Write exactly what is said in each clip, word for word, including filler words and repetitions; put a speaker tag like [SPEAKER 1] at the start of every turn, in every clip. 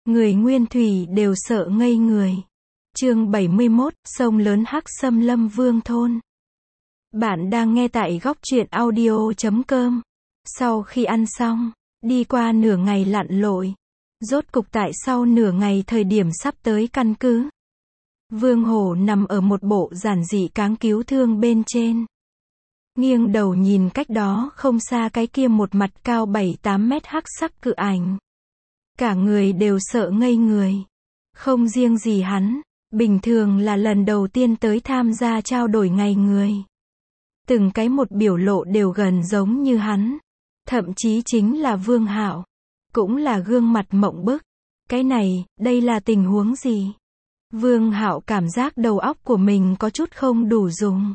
[SPEAKER 1] Người nguyên thủy đều sợ ngây người. Chương bảy mươi mốt, sông lớn Hắc Xâm Lâm Vương Thôn. Bạn đang nghe tại góc truyện audio chấm com. Sau khi ăn xong, đi qua nửa ngày lặn lội, rốt cục tại sau nửa ngày thời điểm sắp tới căn cứ, Vương Hổ nằm ở một bộ giản dị cáng cứu thương bên trên. Nghiêng đầu nhìn cách đó không xa cái kia một mặt cao bảy tám mét hắc sắc cự ảnh. Cả người đều sợ ngây người. Không riêng gì hắn, bình thường là lần đầu tiên tới tham gia trao đổi ngày người. Từng cái một biểu lộ đều gần giống như hắn. Thậm chí chính là Vương Hạo. Cũng là gương mặt mộng bức. Cái này, đây là tình huống gì? Vương Hạo cảm giác đầu óc của mình có chút không đủ dùng.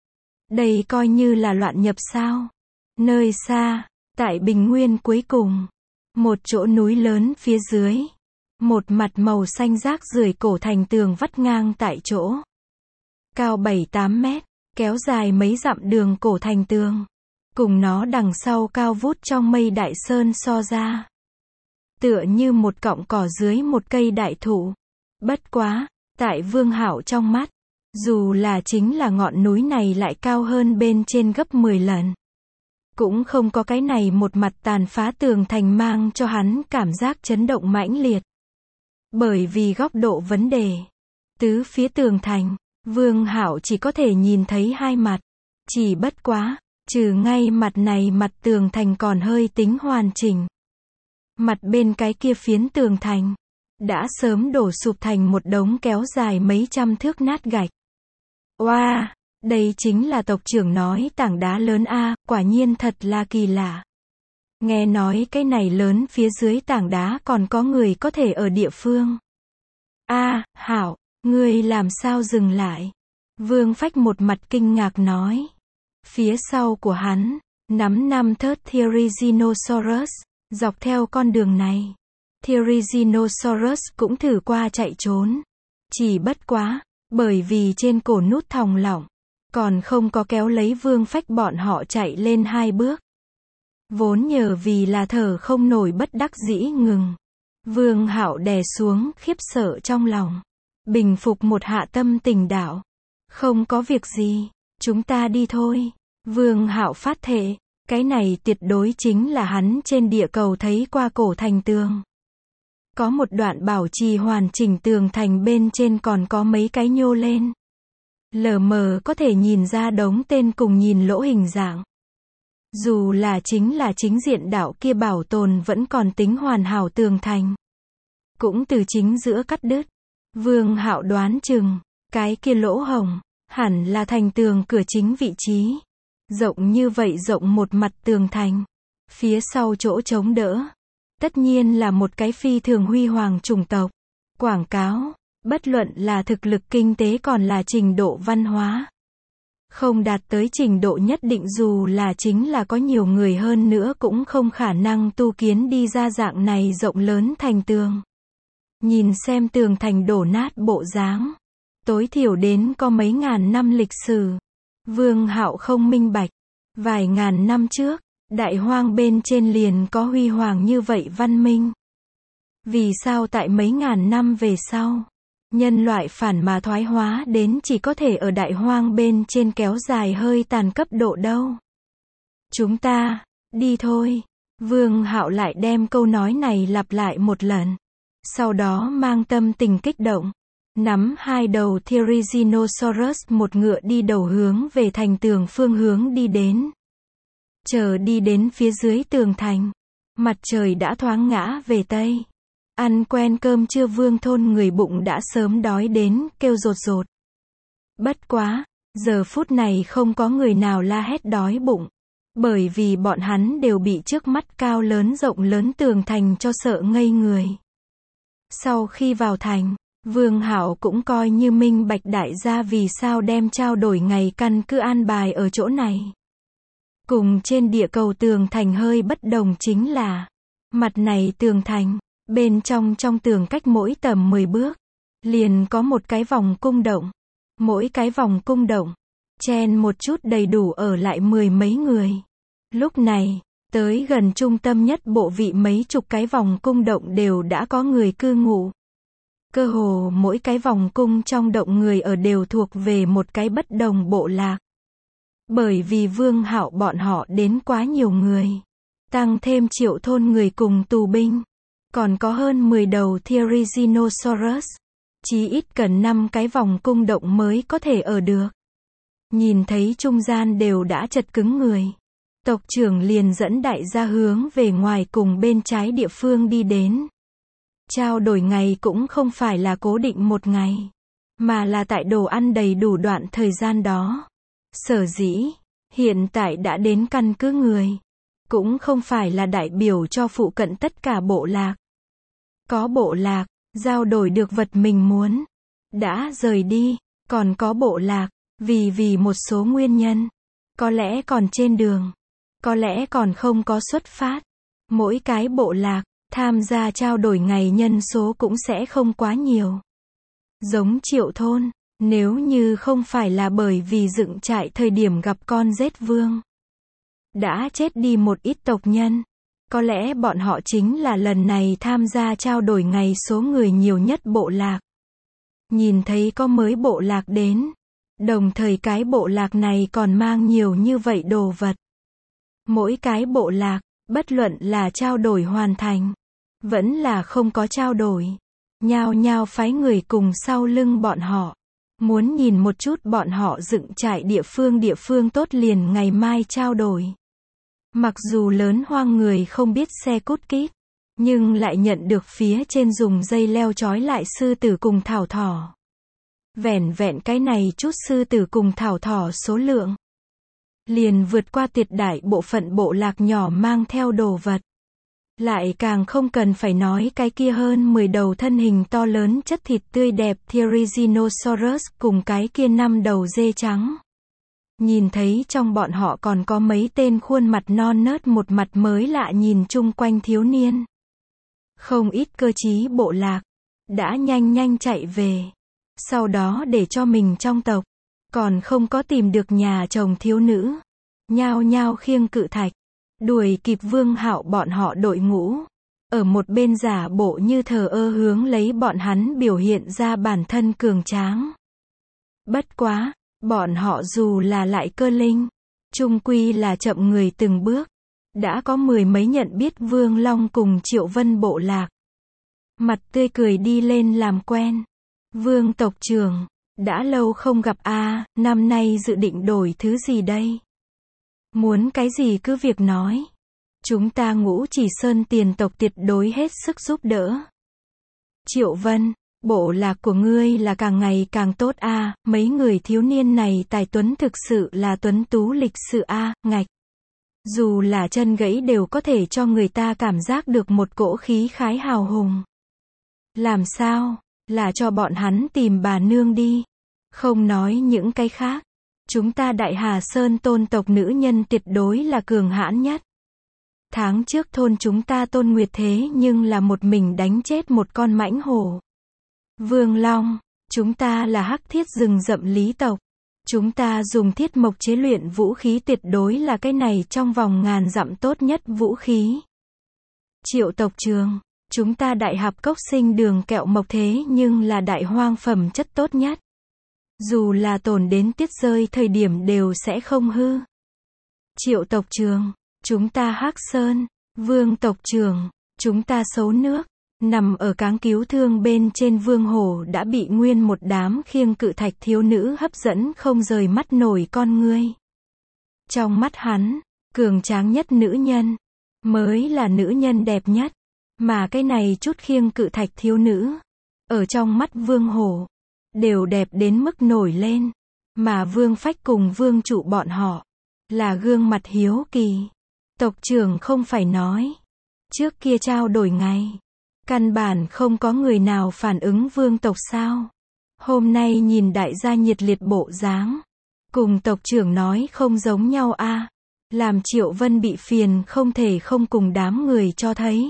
[SPEAKER 1] Đây coi như là loạn nhập sao? Nơi xa, tại bình nguyên cuối cùng, một chỗ núi lớn phía dưới, một mặt màu xanh rác rưởi cổ thành tường vắt ngang tại chỗ. Cao bảy tám mét, kéo dài mấy dặm đường cổ thành tường. Cùng nó đằng sau cao vút trong mây đại sơn so ra. Tựa như một cọng cỏ dưới một cây đại thụ. Bất quá, tại Vương Hạo trong mắt, dù là chính là ngọn núi này lại cao hơn bên trên gấp mười lần. Cũng không có cái này một mặt tàn phá tường thành mang cho hắn cảm giác chấn động mãnh liệt. Bởi vì góc độ vấn đề. Tứ phía tường thành, Vương Hạo chỉ có thể nhìn thấy hai mặt. Chỉ bất quá, trừ ngay mặt này mặt tường thành còn hơi tính hoàn chỉnh. Mặt bên cái kia phiến tường thành, đã sớm đổ sụp thành một đống kéo dài mấy trăm thước nát gạch. Oa, wow, đây chính là tộc trưởng nói tảng đá lớn a, quả nhiên thật là kỳ lạ. Nghe nói cái này lớn phía dưới tảng đá còn có người có thể ở địa phương. A, Hạo, ngươi làm sao dừng lại? Vương Phách một mặt kinh ngạc nói. Phía sau của hắn, nắm năm thớt Therizinosaurus, dọc theo con đường này. Therizinosaurus cũng thử qua chạy trốn. Chỉ bất quá, bởi vì trên cổ nút thòng lọng, còn không có kéo lấy Vương Phách bọn họ chạy lên hai bước. Vốn nhờ vì là thở không nổi bất đắc dĩ ngừng. Vương Hạo đè xuống khiếp sợ trong lòng. Bình phục một hạ tâm tình đạo. Không có việc gì, chúng ta đi thôi. Vương Hạo phát thệ, cái này tuyệt đối chính là hắn trên địa cầu thấy qua cổ thành tường. Có một đoạn bảo trì hoàn chỉnh tường thành bên trên còn có mấy cái nhô lên. Lờ mờ có thể nhìn ra đống tên cùng nhìn lỗ hình dạng. Dù là chính là chính diện đạo kia bảo tồn vẫn còn tính hoàn hảo tường thành. Cũng từ chính giữa cắt đứt. Vương Hạo đoán chừng, cái kia lỗ hổng, hẳn là thành tường cửa chính vị trí. Rộng như vậy rộng một mặt tường thành. Phía sau chỗ chống đỡ. Tất nhiên là một cái phi thường huy hoàng chủng tộc. Quảng cáo, bất luận là thực lực kinh tế còn là trình độ văn hóa. Không đạt tới trình độ nhất định dù là chính là có nhiều người hơn nữa cũng không khả năng tu kiến đi ra dạng này rộng lớn thành tường. Nhìn xem tường thành đổ nát bộ dáng. Tối thiểu đến có mấy ngàn năm lịch sử. Vương Hạo không minh bạch. Vài ngàn năm trước, đại hoang bên trên liền có huy hoàng như vậy văn minh. Vì sao tại mấy ngàn năm về sau, nhân loại phản mà thoái hóa đến chỉ có thể ở đại hoang bên trên kéo dài hơi tàn cấp độ đâu? Chúng ta, đi thôi. Vương Hạo lại đem câu nói này lặp lại một lần. Sau đó mang tâm tình kích động. Nắm hai đầu Therizinosaurus một ngựa đi đầu hướng về thành tường phương hướng đi đến. Chờ đi đến phía dưới tường thành. Mặt trời đã thoáng ngã về Tây. Ăn quen cơm trưa Vương thôn người bụng đã sớm đói đến, kêu rột rột. Bất quá, giờ phút này không có người nào la hét đói bụng. Bởi vì bọn hắn đều bị trước mắt cao lớn rộng lớn tường thành cho sợ ngây người. Sau khi vào thành, Vương Hạo cũng coi như minh bạch đại gia vì sao đem trao đổi ngày căn cứ an bài ở chỗ này. Cùng trên địa cầu tường thành hơi bất đồng chính là, mặt này tường thành, bên trong trong tường cách mỗi tầm mười bước, liền có một cái vòng cung động. Mỗi cái vòng cung động, chen một chút đầy đủ ở lại mười mấy người. Lúc này, Tới gần trung tâm nhất bộ vị mấy chục cái vòng cung động đều đã có người cư ngụ. Cơ hồ mỗi cái vòng cung trong động người ở đều thuộc về một cái bất đồng bộ lạc. Bởi vì Vương Hạo bọn họ đến quá nhiều người, tăng thêm Triệu thôn người cùng tù binh, còn có hơn mười đầu Therizinosaurus, chí ít cần năm cái vòng cung động mới có thể ở được. Nhìn thấy trung gian đều đã chật cứng người, tộc trưởng liền dẫn đại gia hướng về ngoài cùng bên trái địa phương đi đến. Trao đổi ngày cũng không phải là cố định một ngày, mà là tại đồ ăn đầy đủ đoạn thời gian đó. Sở dĩ, hiện tại đã đến căn cứ người, cũng không phải là đại biểu cho phụ cận tất cả bộ lạc. Có bộ lạc, giao đổi được vật mình muốn, đã rời đi, còn có bộ lạc, vì vì một số nguyên nhân, có lẽ còn trên đường, có lẽ còn không có xuất phát. Mỗi cái bộ lạc, tham gia trao đổi ngày nhân số cũng sẽ không quá nhiều. Giống Triệu thôn, nếu như không phải là bởi vì dựng trại thời điểm gặp con rết vương, đã chết đi một ít tộc nhân, có lẽ bọn họ chính là lần này tham gia trao đổi ngày số người nhiều nhất bộ lạc. Nhìn thấy có mới bộ lạc đến, đồng thời cái bộ lạc này còn mang nhiều như vậy đồ vật. Mỗi cái bộ lạc, bất luận là trao đổi hoàn thành, vẫn là không có trao đổi, nhao nhao phái người cùng sau lưng bọn họ. Muốn nhìn một chút bọn họ dựng trại địa phương địa phương tốt liền ngày mai trao đổi. Mặc dù lớn hoang người không biết xe cút kít, nhưng lại nhận được phía trên dùng dây leo trói lại sư tử cùng thảo thỏ. Vẻn vẹn cái này chút sư tử cùng thảo thỏ số lượng, liền vượt qua tuyệt đại bộ phận bộ lạc nhỏ mang theo đồ vật. Lại càng không cần phải nói cái kia hơn mười đầu thân hình to lớn chất thịt tươi đẹp Therizinosaurus cùng cái kia năm đầu dê trắng. Nhìn thấy trong bọn họ còn có mấy tên khuôn mặt non nớt một mặt mới lạ nhìn chung quanh thiếu niên. Không ít cơ trí bộ lạc, đã nhanh nhanh chạy về. Sau đó để cho mình trong tộc, còn không có tìm được nhà chồng thiếu nữ. Nhao nhao khiêng cự thạch, đuổi kịp Vương Hạo bọn họ đội ngũ. Ở một bên giả bộ như thờ ơ hướng lấy bọn hắn biểu hiện ra bản thân cường tráng. Bất quá, bọn họ dù là lại cơ linh, chung quy là chậm người từng bước. Đã có mười mấy nhận biết Vương Long cùng Triệu Vân bộ lạc. Mặt tươi cười đi lên làm quen. Vương tộc trưởng, đã lâu không gặp a, à, năm nay dự định đổi thứ gì đây? Muốn cái gì cứ việc nói. Chúng ta Ngũ Chỉ Sơn tiền tộc tuyệt đối hết sức giúp đỡ. Triệu Vân, bộ lạc của ngươi là càng ngày càng tốt a, à, mấy người thiếu niên này tài tuấn thực sự là tuấn tú lịch sự a, à, ngạch. Dù là chân gãy đều có thể cho người ta cảm giác được một cỗ khí khái hào hùng. Làm sao? Là cho bọn hắn tìm bà nương đi. Không nói những cái khác. Chúng ta Đại Hà Sơn tôn tộc nữ nhân tuyệt đối là cường hãn nhất. Tháng trước thôn chúng ta Tôn Nguyệt thế nhưng là một mình đánh chết một con mãnh hổ. Vương Long, chúng ta là hắc thiết rừng rậm lý tộc. Chúng ta dùng thiết mộc chế luyện vũ khí tuyệt đối là cái này trong vòng ngàn dặm tốt nhất vũ khí. Triệu tộc trường, chúng ta đại hạp cốc sinh đường kẹo mộc thế nhưng là đại hoang phẩm chất tốt nhất. Dù là tồn đến tiết rơi thời điểm đều sẽ không hư. Triệu tộc trường, chúng ta Hắc Sơn. Vương tộc trường, chúng ta Xấu Nước. Nằm ở cáng cứu thương bên trên Vương Hổ đã bị nguyên một đám khiêng cự thạch thiếu nữ hấp dẫn không rời mắt nổi con ngươi. Trong mắt hắn, cường tráng nhất nữ nhân, mới là nữ nhân đẹp nhất. Mà cái này chút khiêng cự thạch thiếu nữ, ở trong mắt Vương Hổ, đều đẹp đến mức nổi lên. Mà Vương Phách cùng Vương Trụ bọn họ, là gương mặt hiếu kỳ. Tộc trưởng không phải nói, trước kia trao đổi ngày, căn bản không có người nào phản ứng vương tộc sao. Hôm nay nhìn đại gia nhiệt liệt bộ dáng, cùng tộc trưởng nói không giống nhau a, à, làm Triệu Vân bị phiền không thể không cùng đám người cho thấy.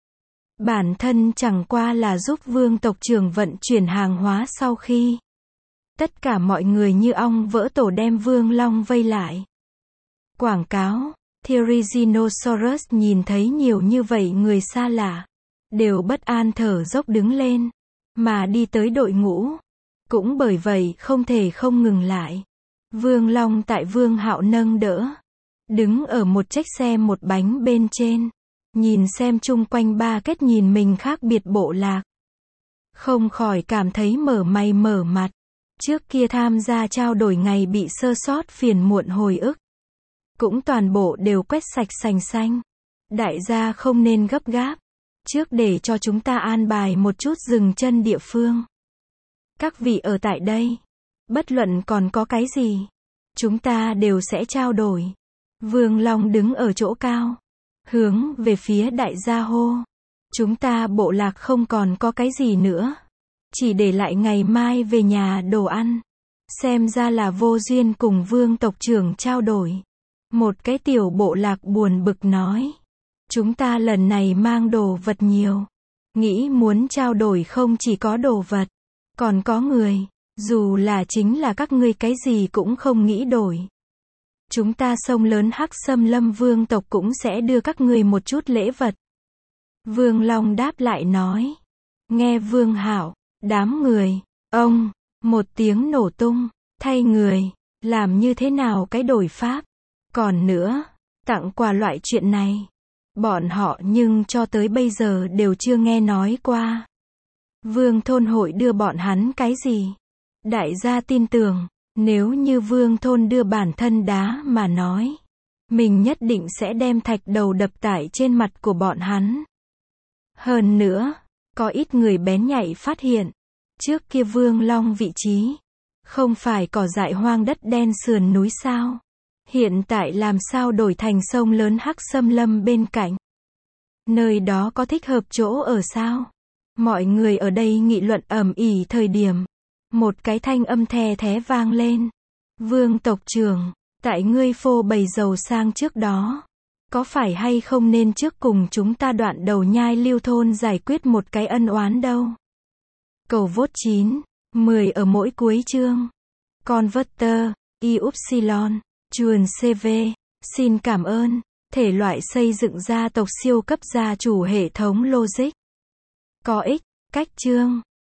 [SPEAKER 1] Bản thân chẳng qua là giúp vương tộc trưởng vận chuyển hàng hóa sau khi tất cả mọi người như ong vỡ tổ đem Vương Long vây lại. Quảng cáo, Tyrannosaurus nhìn thấy nhiều như vậy người xa lạ, đều bất an thở dốc đứng lên, mà đi tới đội ngũ. Cũng bởi vậy không thể không ngừng lại. Vương Long tại Vương Hạo nâng đỡ, đứng ở một chiếc xe một bánh bên trên, nhìn xem chung quanh ba kết nhìn mình khác biệt bộ lạc. Không khỏi cảm thấy mở mày mở mặt. Trước kia tham gia trao đổi ngày bị sơ sót phiền muộn hồi ức, cũng toàn bộ đều quét sạch sành xanh. Đại gia không nên gấp gáp. Trước để cho chúng ta an bài một chút dừng chân địa phương. Các vị ở tại đây, bất luận còn có cái gì, chúng ta đều sẽ trao đổi. Vương Long đứng ở chỗ cao, hướng về phía đại gia hô. Chúng ta bộ lạc không còn có cái gì nữa, chỉ để lại ngày mai về nhà đồ ăn. Xem ra là vô duyên cùng Vương tộc trưởng trao đổi. Một cái tiểu bộ lạc buồn bực nói. Chúng ta lần này mang đồ vật nhiều. Nghĩ muốn trao đổi không chỉ có đồ vật, còn có người. Dù là chính là các ngươi cái gì cũng không nghĩ đổi. Chúng ta sông lớn Hắc Xâm Lâm Vương tộc cũng sẽ đưa các ngươi một chút lễ vật. Vương Long đáp lại nói. Nghe Vương Hạo, đám người, ông, một tiếng nổ tung, thay người, làm như thế nào cái đổi pháp. Còn nữa, tặng quà loại chuyện này, bọn họ nhưng cho tới bây giờ đều chưa nghe nói qua. Vương thôn hội đưa bọn hắn cái gì? Đại gia tin tưởng, nếu như Vương thôn đưa bản thân đá mà nói, mình nhất định sẽ đem thạch đầu đập tại trên mặt của bọn hắn. Hơn nữa, có ít người bén nhạy phát hiện, trước kia Vương Long vị trí, không phải cỏ dại hoang đất đen sườn núi sao? Hiện tại làm sao đổi thành sông lớn Hắc Xâm Lâm bên cạnh? Nơi đó có thích hợp chỗ ở sao? Mọi người ở đây nghị luận ầm ĩ thời điểm, một cái thanh âm the thé vang lên. Vương tộc trưởng, tại ngươi phô bày giàu sang trước đó, có phải hay không nên trước cùng chúng ta đoạn đầu nhai lưu thôn giải quyết một cái ân oán đâu? Cầu vốt chín, mười ở mỗi cuối chương. Converter, Y Upsilon, chuồn xê vê, xin cảm ơn. Thể loại xây dựng gia tộc siêu cấp gia chủ hệ thống logic. Có ích, cách chương.